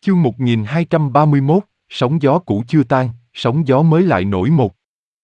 Chương 1231, sóng gió cũ chưa tan, sóng gió mới lại nổi một.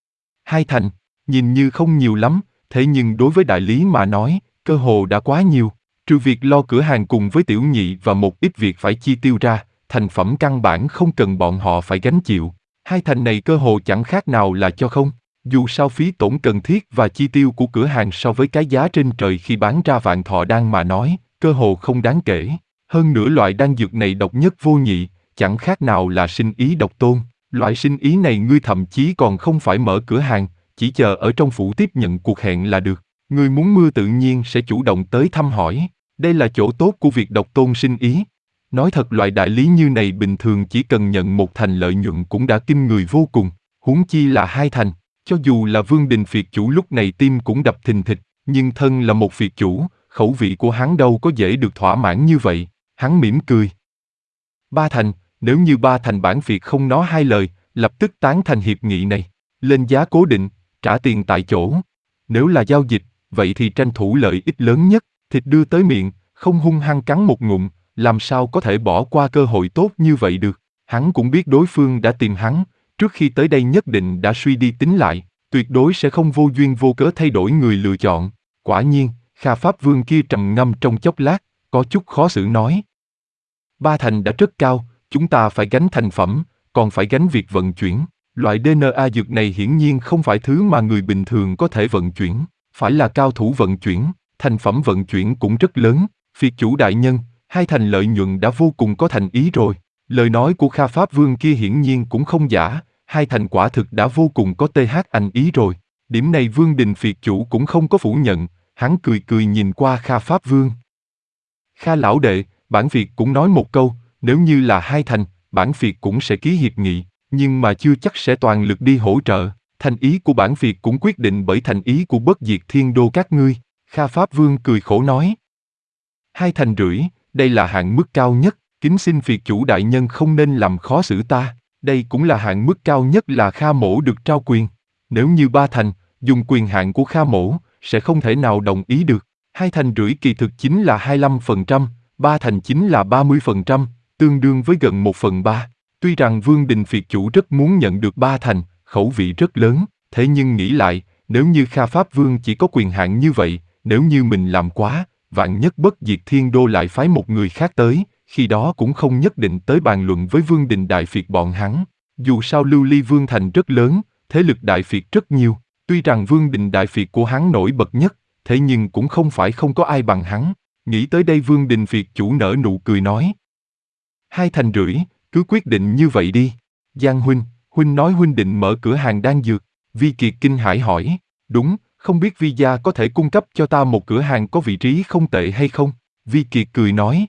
Hai thành, nhìn như không nhiều lắm, thế nhưng đối với đại lý mà nói, cơ hồ đã quá nhiều. Trừ việc lo cửa hàng cùng với tiểu nhị và một ít việc phải chi tiêu ra, thành phẩm căn bản không cần bọn họ phải gánh chịu. Hai thành này cơ hồ chẳng khác nào là cho không. Dù sao phí tổn cần thiết và chi tiêu của cửa hàng so với cái giá trên trời khi bán ra vạn thọ đan mà nói, cơ hồ không đáng kể. Hơn nữa loại đan dược này độc nhất vô nhị, chẳng khác nào là sinh ý độc tôn. Loại sinh ý này ngươi thậm chí còn không phải mở cửa hàng, chỉ chờ ở trong phủ tiếp nhận cuộc hẹn là được. Ngươi muốn mưa tự nhiên sẽ chủ động tới thăm hỏi. Đây là chỗ tốt của việc độc tôn sinh ý. Nói thật loại đại lý như này bình thường chỉ cần nhận một thành lợi nhuận cũng đã kinh người vô cùng, huống chi là hai thành. Cho dù là Vương Đình Phiệt chủ lúc này tim cũng đập thình thịch, nhưng thân là một phiệt chủ, khẩu vị của hắn đâu có dễ được thỏa mãn như vậy. Hắn mỉm cười. Ba thành, nếu như ba thành bản phiệt không nói hai lời, lập tức tán thành hiệp nghị này. Lên giá cố định, trả tiền tại chỗ. Nếu là giao dịch, vậy thì tranh thủ lợi ích lớn nhất, thịt đưa tới miệng, không hung hăng cắn một ngụm, làm sao có thể bỏ qua cơ hội tốt như vậy được. Hắn cũng biết đối phương đã tìm hắn, trước khi tới đây nhất định đã suy đi tính lại, tuyệt đối sẽ không vô duyên vô cớ thay đổi người lựa chọn. Quả nhiên, Kha Pháp Vương kia trầm ngâm trong chốc lát, có chút khó xử nói. Ba thành đã rất cao, chúng ta phải gánh thành phẩm, còn phải gánh việc vận chuyển. Loại DNA dược này hiển nhiên không phải thứ mà người bình thường có thể vận chuyển, phải là cao thủ vận chuyển, thành phẩm vận chuyển cũng rất lớn. Phiệt chủ đại nhân, hai thành lợi nhuận đã vô cùng có thành ý rồi. Lời nói của Kha Pháp Vương kia hiển nhiên cũng không giả, hai thành quả thực đã vô cùng có anh ý rồi. Điểm này Vương Đình Phiệt chủ cũng không có phủ nhận, hắn cười cười nhìn qua Kha Pháp Vương. Kha lão đệ, bản phiệt cũng nói một câu, nếu như là hai thành, bản phiệt cũng sẽ ký hiệp nghị, nhưng mà chưa chắc sẽ toàn lực đi hỗ trợ. Thành ý của bản phiệt cũng quyết định bởi thành ý của Bất Diệt Thiên Đô các ngươi. Kha Pháp Vương cười khổ nói. 2,5 thành, đây là hạn mức cao nhất, kính xin phiệt chủ đại nhân không nên làm khó xử ta. Đây cũng là hạn mức cao nhất là Kha mỗ được trao quyền. Nếu như 3 thành, dùng quyền hạn của Kha mỗ, sẽ không thể nào đồng ý được. 2,5 thành kỳ thực chính là 25%, 3 thành chính là 30%, tương đương với gần 1/3. Tuy rằng Vương Đình Phiệt chủ rất muốn nhận được 3 thành, khẩu vị rất lớn, thế nhưng nghĩ lại, nếu như Kha Pháp Vương chỉ có quyền hạn như vậy, nếu như mình làm quá, vạn nhất Bất Diệt Thiên Đô lại phái một người khác tới, khi đó cũng không nhất định tới bàn luận với Vương Đình Đại Phiệt bọn hắn. Dù sao Lưu Ly Vương thành rất lớn, thế lực Đại Phiệt rất nhiều, tuy rằng Vương Đình Đại Phiệt của hắn nổi bật nhất, thế nhưng cũng không phải không có ai bằng hắn. Nghĩ tới đây Vương Đình Phiệt chủ nở nụ cười nói. 2,5 thành, cứ quyết định như vậy đi. Giang huynh nói huynh định mở cửa hàng đan dược. Vi Kiệt kinh hãi hỏi. Đúng, không biết Vi gia có thể cung cấp cho ta một cửa hàng có vị trí không tệ hay không? Vi Kiệt cười nói.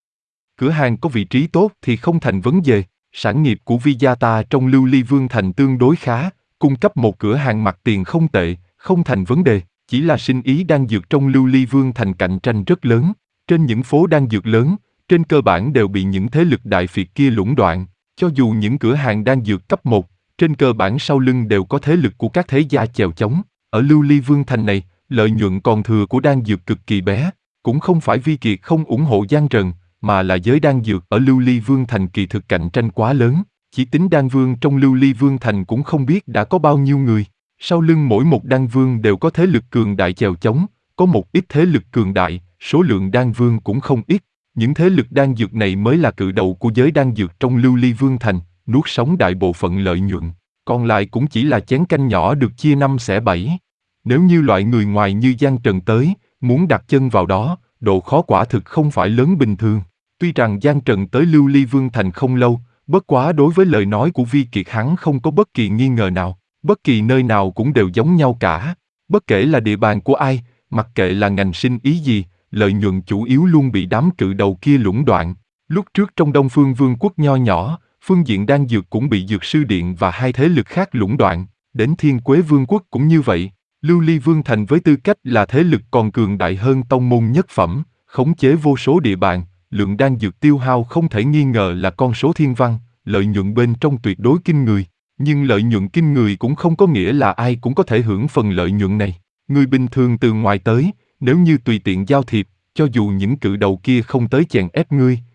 Cửa hàng có vị trí tốt thì không thành vấn đề. Sản nghiệp của Vi gia ta trong Lưu Ly Vương thành tương đối khá, cung cấp một cửa hàng mặt tiền không tệ, không thành vấn đề. Chỉ là sinh ý đan dược trong Lưu Ly Vương thành cạnh tranh rất lớn. Trên những phố đan dược lớn, trên cơ bản đều bị những thế lực đại phiệt kia lũng đoạn. Cho dù những cửa hàng đan dược cấp 1, trên cơ bản sau lưng đều có thế lực của các thế gia chèo chống. Ở Lưu Ly Vương thành này, lợi nhuận còn thừa của đan dược cực kỳ bé. Cũng không phải Vi Kiệt không ủng hộ Giang Trần, mà là giới đan dược ở Lưu Ly Vương thành kỳ thực cạnh tranh quá lớn. Chỉ tính đan vương trong Lưu Ly Vương thành cũng không biết đã có bao nhiêu người. Sau lưng mỗi một đan vương đều có thế lực cường đại chèo chống, có một ít thế lực cường đại, số lượng đan vương cũng không ít. Những thế lực đan dược này mới là cự đầu của giới đan dược trong Lưu Ly Vương thành, nuốt sống đại bộ phận lợi nhuận. Còn lại cũng chỉ là chén canh nhỏ được chia 5/7. Nếu như loại người ngoài như Giang Trần tới, muốn đặt chân vào đó, độ khó quả thực không phải lớn bình thường. Tuy rằng Giang Trần tới Lưu Ly Vương thành không lâu, bất quá đối với lời nói của Vi Kiệt hắn không có bất kỳ nghi ngờ nào. Bất kỳ nơi nào cũng đều giống nhau cả. Bất kể là địa bàn của ai, mặc kệ là ngành sinh ý gì, lợi nhuận chủ yếu luôn bị đám cự đầu kia lũng đoạn. Lúc trước trong Đông Phương Vương quốc nho nhỏ, phương diện đan dược cũng bị Dược Sư Điện và hai thế lực khác lũng đoạn. Đến Thiên Quế Vương quốc cũng như vậy. Lưu Ly Vương thành với tư cách là thế lực còn cường đại hơn tông môn nhất phẩm, khống chế vô số địa bàn, lượng đan dược tiêu hao không thể nghi ngờ là con số thiên văn, lợi nhuận bên trong tuyệt đối kinh người. Nhưng lợi nhuận kinh người cũng không có nghĩa là ai cũng có thể hưởng phần lợi nhuận này. Người bình thường từ ngoài tới, nếu như tùy tiện giao thiệp, cho dù những cự đầu kia không tới chèn ép ngươi,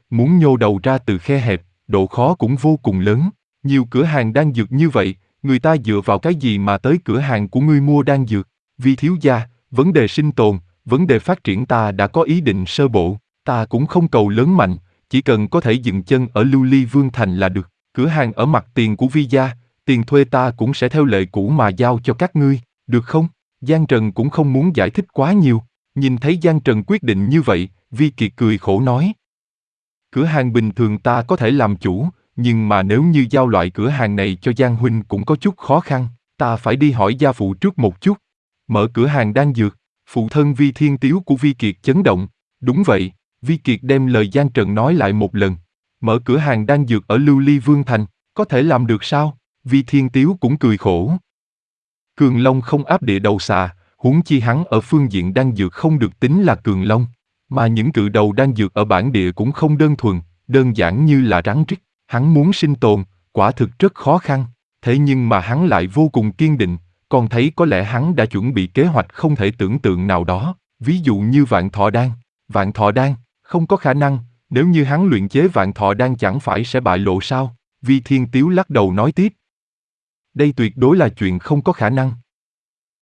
muốn nhô đầu ra từ khe hẹp, độ khó cũng vô cùng lớn. Nhiều cửa hàng đan dược như vậy, người ta dựa vào cái gì mà tới cửa hàng của ngươi mua đan dược? Vi thiếu gia, vấn đề sinh tồn, vấn đề phát triển ta đã có ý định sơ bộ, ta cũng không cầu lớn mạnh, chỉ cần có thể dừng chân ở Lưu Ly Vương Thành là được. Cửa hàng ở mặt tiền của Vi gia, tiền thuê ta cũng sẽ theo lệ cũ mà giao cho các ngươi, được không? Giang Trần cũng không muốn giải thích quá nhiều. Nhìn thấy Giang Trần quyết định như vậy, Vi Kiệt cười khổ nói. Cửa hàng bình thường ta có thể làm chủ, nhưng mà nếu như giao loại cửa hàng này cho Giang Huynh cũng có chút khó khăn, ta phải đi hỏi gia phụ trước một chút. Mở cửa hàng đan dược, phụ thân Vi Thiên Tiếu của Vi Kiệt chấn động. Đúng vậy, Vi Kiệt đem lời Giang Trần nói lại một lần. Mở cửa hàng đan dược ở Lưu Ly Vương Thành, có thể làm được sao? Vi Thiên Tiếu cũng cười khổ. Cường Long không áp địa đầu xà, huống chi hắn ở phương diện đan dược không được tính là Cường Long. Mà những cự đầu đan dược ở bản địa cũng không đơn thuần, đơn giản như là rắn rít. Hắn muốn sinh tồn, quả thực rất khó khăn. Thế nhưng mà hắn lại vô cùng kiên định, còn thấy có lẽ hắn đã chuẩn bị kế hoạch không thể tưởng tượng nào đó. Ví dụ như vạn thọ đan. Vạn thọ đan, không có khả năng, nếu như hắn luyện chế vạn thọ đan chẳng phải sẽ bại lộ sao? Vi Thiên Tiếu lắc đầu nói tiếp. Đây tuyệt đối là chuyện không có khả năng.